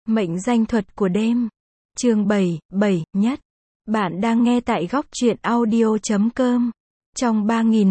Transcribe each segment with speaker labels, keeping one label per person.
Speaker 1: Mệnh danh thuật của đêm. Chương 7, nhất. Bạn đang nghe tại góc truyện audio.com. Trong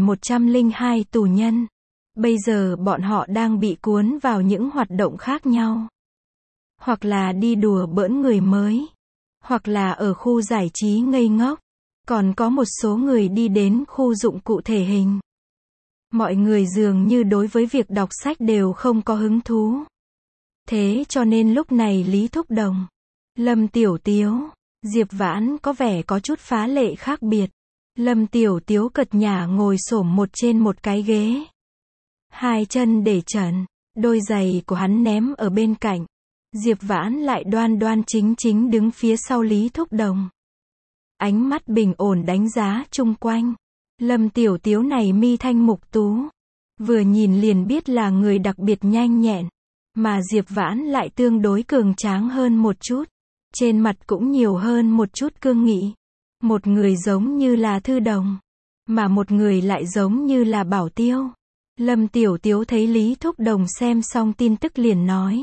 Speaker 1: 3102 tù nhân, bây giờ bọn họ đang bị cuốn vào những hoạt động khác nhau. Hoặc là đi đùa bỡn người mới, hoặc là ở khu giải trí ngây ngốc, còn có một số người đi đến khu dụng cụ thể hình. Mọi người dường như đối với việc đọc sách đều không có hứng thú. Thế cho nên lúc này Lý Thúc Đồng, Lâm Tiểu Tiếu, Diệp Vãn có vẻ có chút phá lệ khác biệt. Lâm Tiểu Tiếu cật nhả ngồi xổm trên một cái ghế. Hai chân để trần, đôi giày của hắn ném ở bên cạnh. Diệp Vãn lại đoan đoan chính chính đứng phía sau Lý Thúc Đồng. Ánh mắt bình ổn đánh giá chung quanh. Lâm Tiểu Tiếu này mi thanh mục tú, vừa nhìn liền biết là người đặc biệt nhanh nhẹn. Mà Diệp Vãn lại tương đối cường tráng hơn một chút. Trên mặt cũng nhiều hơn một chút cương nghị. Một người giống như là Thư Đồng, mà một người lại giống như là Bảo Tiêu. Lâm Tiểu Tiếu thấy Lý Thúc Đồng xem xong tin tức liền nói.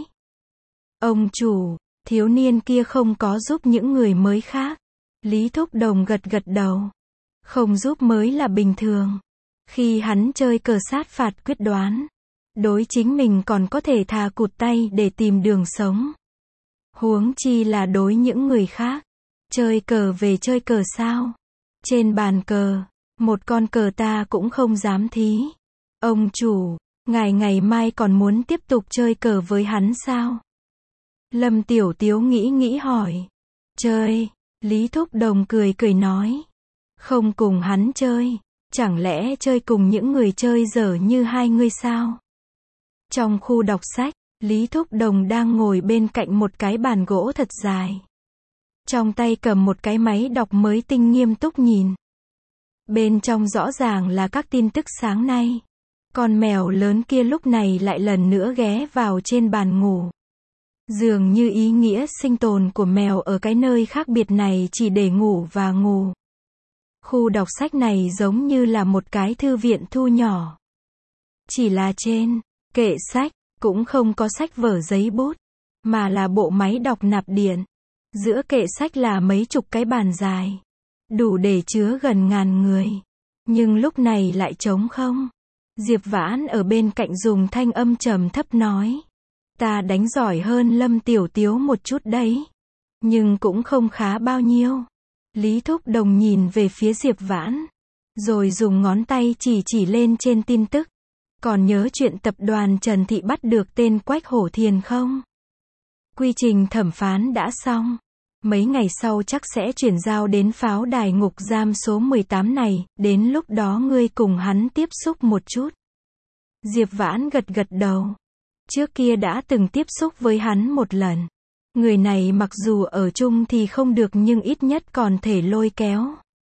Speaker 1: Ông chủ, thiếu niên kia không có giúp những người mới khác. Lý Thúc Đồng gật gật đầu. Không giúp mới là bình thường. Khi hắn chơi cờ sát phạt quyết đoán, đối chính mình còn có thể thà cụt tay để tìm đường sống. Huống chi là đối những người khác. Chơi cờ về chơi cờ sao? Trên bàn cờ, một con cờ ta cũng không dám thí. Ông chủ, ngài ngày mai còn muốn tiếp tục chơi cờ với hắn sao? Lâm Tiểu Tiếu nghĩ hỏi. Chơi, Lý Thúc Đồng cười cười nói. Không cùng hắn chơi, chẳng lẽ chơi cùng những người chơi dở như hai ngươi sao? Trong khu đọc sách, Lý Thúc Đồng đang ngồi bên cạnh một cái bàn gỗ thật dài. Trong tay cầm một cái máy đọc mới tinh nghiêm túc nhìn. Bên trong rõ ràng là các tin tức sáng nay. Con mèo lớn kia lúc này lại lần nữa ghé vào trên bàn ngủ. Dường như ý nghĩa sinh tồn của mèo ở cái nơi khác biệt này chỉ để ngủ và ngủ. Khu đọc sách này giống như là một cái thư viện thu nhỏ. Chỉ là trên kệ sách cũng không có sách vở giấy bút, mà là bộ máy đọc nạp điện. Giữa kệ sách là mấy chục cái bàn dài, đủ để chứa gần 1000 người. Nhưng lúc này lại trống không. Diệp Vãn ở bên cạnh dùng thanh âm trầm thấp nói. Ta đánh giỏi hơn Lâm Tiểu Tiếu một chút đấy. Nhưng cũng không khá bao nhiêu. Lý Thúc Đồng nhìn về phía Diệp Vãn, rồi dùng ngón tay chỉ lên trên tin tức. Còn nhớ chuyện tập đoàn Trần Thị bắt được tên Quách Hổ Thiền không? Quy trình thẩm phán đã xong. Mấy ngày sau chắc sẽ chuyển giao đến pháo đài ngục giam số 18 này, đến lúc đó ngươi cùng hắn tiếp xúc một chút. Diệp Vãn gật gật đầu. Trước kia đã từng tiếp xúc với hắn một lần. Người này mặc dù ở chung thì không được nhưng ít nhất còn thể lôi kéo.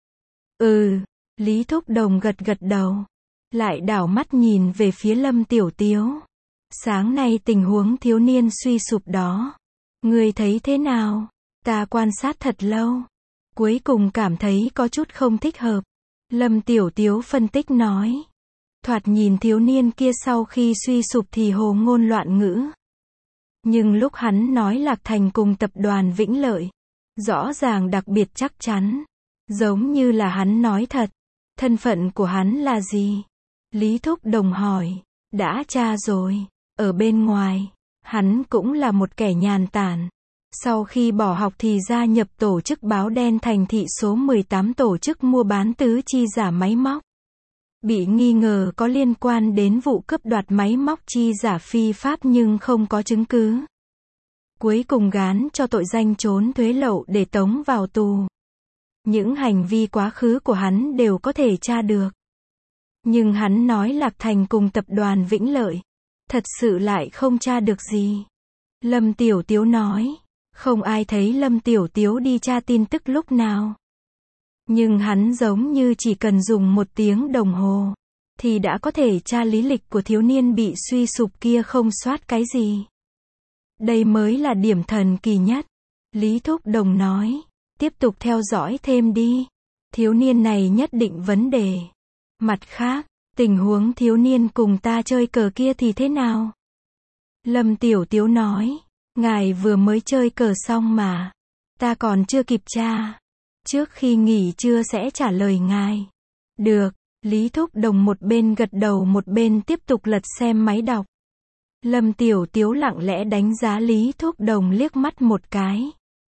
Speaker 1: Lý Thúc Đồng gật gật đầu. Lại đảo mắt nhìn về phía Lâm Tiểu Tiếu. Sáng nay tình huống thiếu niên suy sụp đó, ngươi thấy thế nào? Ta quan sát thật lâu, cuối cùng cảm thấy có chút không thích hợp. Lâm Tiểu Tiếu phân tích nói. Thoạt nhìn thiếu niên kia sau khi suy sụp thì hồ ngôn loạn ngữ. Nhưng lúc hắn nói Lạc Thành cùng tập đoàn Vĩnh Lợi, rõ ràng đặc biệt chắc chắn. Giống như là hắn nói thật. Thân phận của hắn là gì? Lý Thúc Đồng hỏi. Đã tra rồi. Ở bên ngoài, hắn cũng là một kẻ nhàn tản. Sau khi bỏ học thì gia nhập tổ chức báo đen Thành Thị số 18 tổ chức mua bán tứ chi giả máy móc. Bị nghi ngờ có liên quan đến vụ cướp đoạt máy móc chi giả phi pháp nhưng không có chứng cứ. Cuối cùng gán cho tội danh trốn thuế lậu để tống vào tù. Những hành vi quá khứ của hắn đều có thể tra được. Nhưng hắn nói Lạc Thành cùng tập đoàn Vĩnh Lợi, thật sự lại không tra được gì. Lâm Tiểu Tiếu nói. Không ai thấy Lâm Tiểu Tiếu đi tra tin tức lúc nào. Nhưng hắn giống như chỉ cần dùng 1 tiếng đồng hồ, thì đã có thể tra lý lịch của thiếu niên bị suy sụp kia không soát cái gì. Đây mới là điểm thần kỳ nhất. Lý Thúc Đồng nói. Tiếp tục theo dõi thêm đi. Thiếu niên này nhất định vấn đề. Mặt khác, tình huống thiếu niên cùng ta chơi cờ kia thì thế nào? Lâm Tiểu Tiếu nói. Ngài vừa mới chơi cờ xong mà. Ta còn chưa kịp tra. Trước khi nghỉ trưa sẽ trả lời ngài. Được, Lý Thúc Đồng một bên gật đầu một bên tiếp tục lật xem máy đọc. Lâm Tiểu Tiếu lặng lẽ đánh giá Lý Thúc Đồng liếc mắt một cái.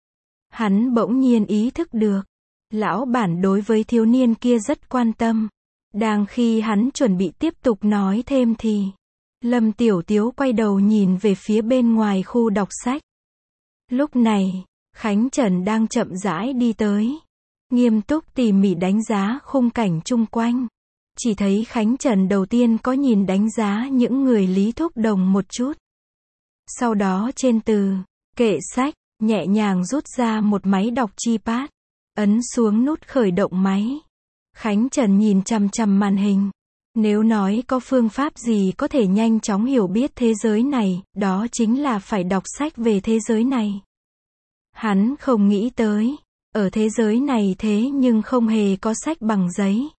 Speaker 1: Hắn bỗng nhiên ý thức được. Lão bản đối với thiếu niên kia rất quan tâm. Đang khi hắn chuẩn bị tiếp tục nói thêm thì Lâm Tiểu Tiếu quay đầu nhìn về phía bên ngoài khu đọc sách. Lúc này, Khánh Trần đang chậm rãi đi tới. Nghiêm túc tỉ mỉ đánh giá khung cảnh chung quanh. Chỉ thấy Khánh Trần đầu tiên có nhìn đánh giá những người Lý Thúc Đồng một chút. Sau đó trên từ kệ sách, nhẹ nhàng rút ra một máy đọc keypad, ấn xuống nút khởi động máy. Khánh Trần nhìn chằm chằm màn hình. Nếu nói có phương pháp gì có thể nhanh chóng hiểu biết thế giới này, đó chính là phải đọc sách về thế giới này. Hắn không nghĩ tới, ở thế giới này thế nhưng không hề có sách bằng giấy,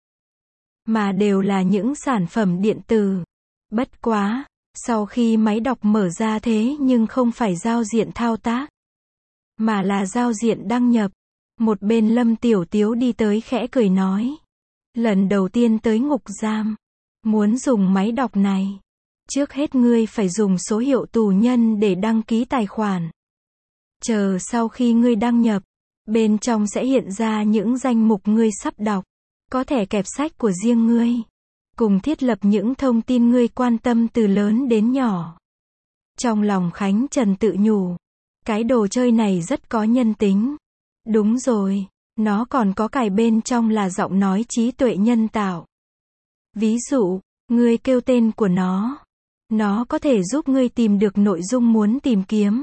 Speaker 1: mà đều là những sản phẩm điện tử. Bất quá, sau khi máy đọc mở ra thế nhưng không phải giao diện thao tác, mà là giao diện đăng nhập. Một bên Lâm Tiểu Tiếu đi tới khẽ cười nói. Lần đầu tiên tới ngục giam, muốn dùng máy đọc này. Trước hết ngươi phải dùng số hiệu tù nhân để đăng ký tài khoản. Chờ sau khi ngươi đăng nhập, bên trong sẽ hiện ra những danh mục ngươi sắp đọc. Có thẻ kẹp sách của riêng ngươi. Cùng thiết lập những thông tin ngươi quan tâm từ lớn đến nhỏ. Trong lòng Khánh Trần tự nhủ. Cái đồ chơi này rất có nhân tính. Đúng rồi, nó còn có cài bên trong là giọng nói trí tuệ nhân tạo. Ví dụ, ngươi kêu tên của nó có thể giúp ngươi tìm được nội dung muốn tìm kiếm.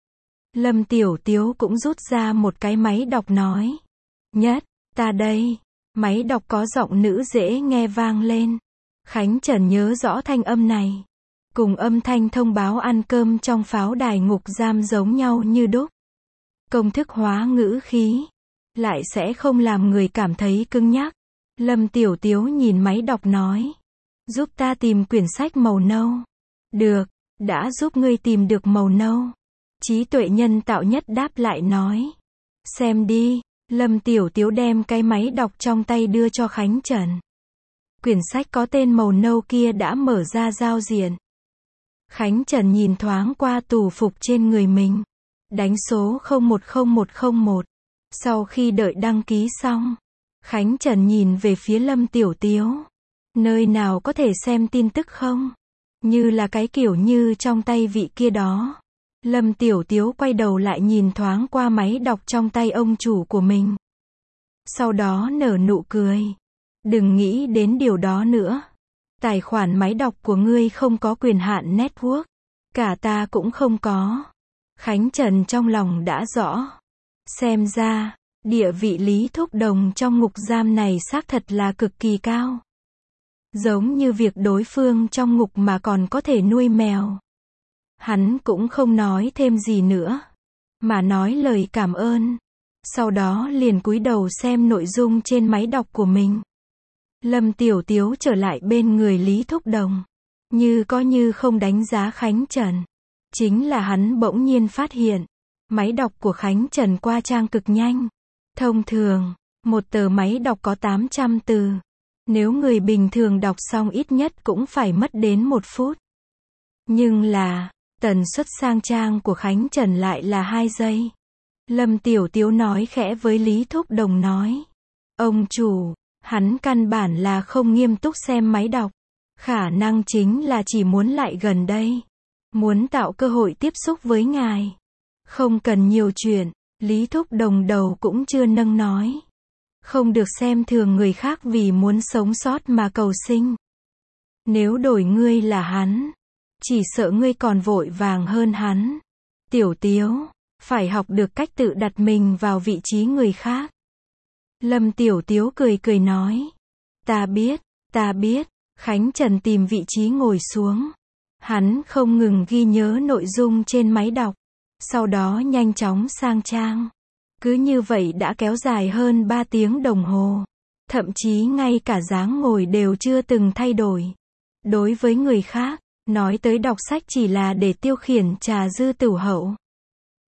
Speaker 1: Lâm Tiểu Tiếu cũng rút ra một cái máy đọc nói. Nhất, ta đây. Máy đọc có giọng nữ dễ nghe vang lên. Khánh Trần nhớ rõ thanh âm này. Cùng âm thanh thông báo ăn cơm trong pháo đài ngục giam giống nhau như đúc. Công thức hóa ngữ khí, lại sẽ không làm người cảm thấy cứng nhắc. Lâm Tiểu Tiếu nhìn máy đọc nói. Giúp ta tìm quyển sách màu nâu. Được, đã giúp ngươi tìm được màu nâu. Trí tuệ nhân tạo nhất đáp lại nói. Xem đi. Lâm Tiểu Tiếu đem cái máy đọc trong tay đưa cho Khánh Trần. Quyển sách có tên màu nâu kia đã mở ra giao diện. Khánh Trần nhìn thoáng qua tủ phục trên người mình. Đánh số 010101. Sau khi đợi đăng ký xong, Khánh Trần nhìn về phía Lâm Tiểu Tiếu. Nơi nào có thể xem tin tức không? Như là cái kiểu như trong tay vị kia đó. Lâm Tiểu Tiếu quay đầu lại nhìn thoáng qua máy đọc trong tay ông chủ của mình. Sau đó nở nụ cười. Đừng nghĩ đến điều đó nữa. Tài khoản máy đọc của ngươi không có quyền hạn network. Cả ta cũng không có. Khánh Trần trong lòng đã rõ. Xem ra, địa vị Lý Thúc Đồng trong ngục giam này xác thật là cực kỳ cao. Giống như việc đối phương trong ngục mà còn có thể nuôi mèo. Hắn cũng không nói thêm gì nữa, mà nói lời cảm ơn. Sau đó liền cúi đầu xem nội dung trên máy đọc của mình. Lâm Tiểu Tiếu trở lại bên người Lý Thúc Đồng. Như có như không đánh giá Khánh Trần. Chính là hắn bỗng nhiên phát hiện. Máy đọc của Khánh Trần qua trang cực nhanh. Thông thường, một tờ máy đọc có 800 từ. Nếu người bình thường đọc xong ít nhất cũng phải mất đến 1 phút. Nhưng là, tần suất sang trang của Khánh Trần lại là 2 giây. Lâm Tiểu Tiếu nói khẽ với Lý Thúc Đồng nói. Ông chủ, hắn căn bản là không nghiêm túc xem máy đọc. Khả năng chính là chỉ muốn lại gần đây. Muốn tạo cơ hội tiếp xúc với ngài. Không cần nhiều chuyện, Lý Thúc Đồng đầu cũng chưa nâng nói. Không được xem thường người khác vì muốn sống sót mà cầu sinh. Nếu đổi ngươi là hắn, chỉ sợ ngươi còn vội vàng hơn hắn. Tiểu Tiếu, phải học được cách tự đặt mình vào vị trí người khác. Lâm Tiểu Tiếu cười cười nói. Ta biết. Khánh Trần tìm vị trí ngồi xuống. Hắn không ngừng ghi nhớ nội dung trên máy đọc. Sau đó nhanh chóng sang trang. Cứ như vậy đã kéo dài hơn 3 tiếng đồng hồ. Thậm chí ngay cả dáng ngồi đều chưa từng thay đổi. Đối với người khác, nói tới đọc sách chỉ là để tiêu khiển trà dư tửu hậu.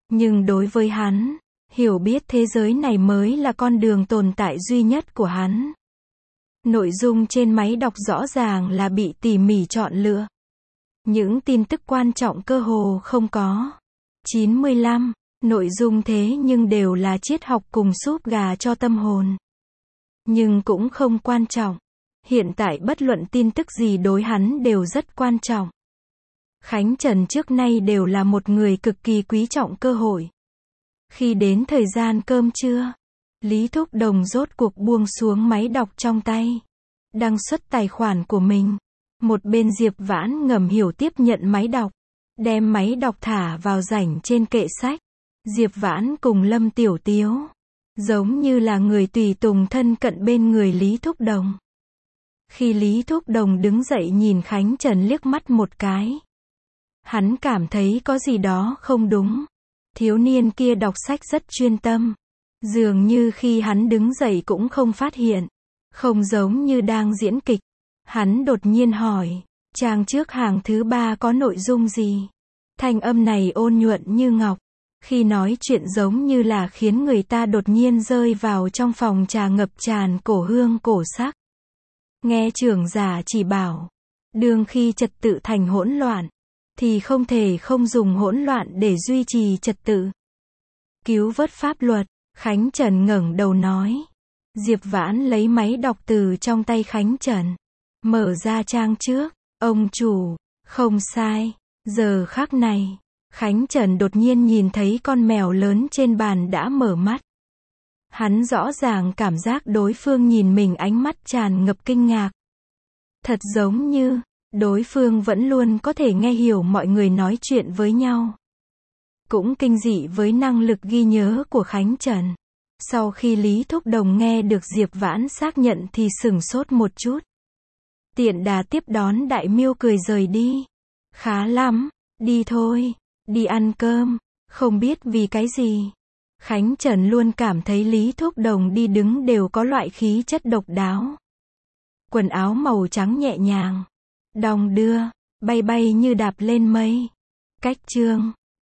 Speaker 1: Nhưng đối với hắn, hiểu biết thế giới này mới là con đường tồn tại duy nhất của hắn. Nội dung trên máy đọc rõ ràng là bị tỉ mỉ chọn lựa. Những tin tức quan trọng cơ hồ không có. 95. Nội dung thế nhưng đều là triết học cùng súp gà cho tâm hồn. Nhưng cũng không quan trọng. Hiện tại bất luận tin tức gì đối hắn đều rất quan trọng. Khánh Trần trước nay đều là một người cực kỳ quý trọng cơ hội. Khi đến thời gian cơm trưa, Lý Thúc Đồng rốt cuộc buông xuống máy đọc trong tay. Đăng xuất tài khoản của mình. Một bên Diệp Vãn ngầm hiểu tiếp nhận máy đọc. Đem máy đọc thả vào rãnh trên kệ sách. Diệp Vãn cùng Lâm Tiểu Tiếu. Giống như là người tùy tùng thân cận bên người Lý Thúc Đồng. Khi Lý Thúc Đồng đứng dậy nhìn Khánh Trần liếc mắt một cái. Hắn cảm thấy có gì đó không đúng. Thiếu niên kia đọc sách rất chuyên tâm. Dường như khi hắn đứng dậy cũng không phát hiện. Không giống như đang diễn kịch. Hắn đột nhiên hỏi, trang trước hàng thứ 3 có nội dung gì? Thanh âm này ôn nhuận như ngọc. Khi nói chuyện giống như là khiến người ta đột nhiên rơi vào trong phòng trà ngập tràn cổ hương cổ sắc. Nghe trưởng giả chỉ bảo, đương khi trật tự thành hỗn loạn, thì không thể không dùng hỗn loạn để duy trì trật tự. Cứu vớt pháp luật, Khánh Trần ngẩng đầu nói. Diệp Vãn lấy máy đọc từ trong tay Khánh Trần. Mở ra trang trước, ông chủ, không sai, giờ khắc này, Khánh Trần đột nhiên nhìn thấy con mèo lớn trên bàn đã mở mắt. Hắn rõ ràng cảm giác đối phương nhìn mình ánh mắt tràn ngập kinh ngạc. Thật giống như, đối phương vẫn luôn có thể nghe hiểu mọi người nói chuyện với nhau. Cũng kinh dị với năng lực ghi nhớ của Khánh Trần. Sau khi Lý Thúc Đồng nghe được Diệp Vãn xác nhận thì sửng sốt một chút. Tiện đà tiếp đón Đại Miêu cười rời đi. Khá lắm, đi thôi, đi ăn cơm, không biết vì cái gì. Khánh Trần luôn cảm thấy Lý Thúc Đồng đi đứng đều có loại khí chất độc đáo. Quần áo màu trắng nhẹ nhàng, đong đưa, bay bay như đạp lên mây. Cách chương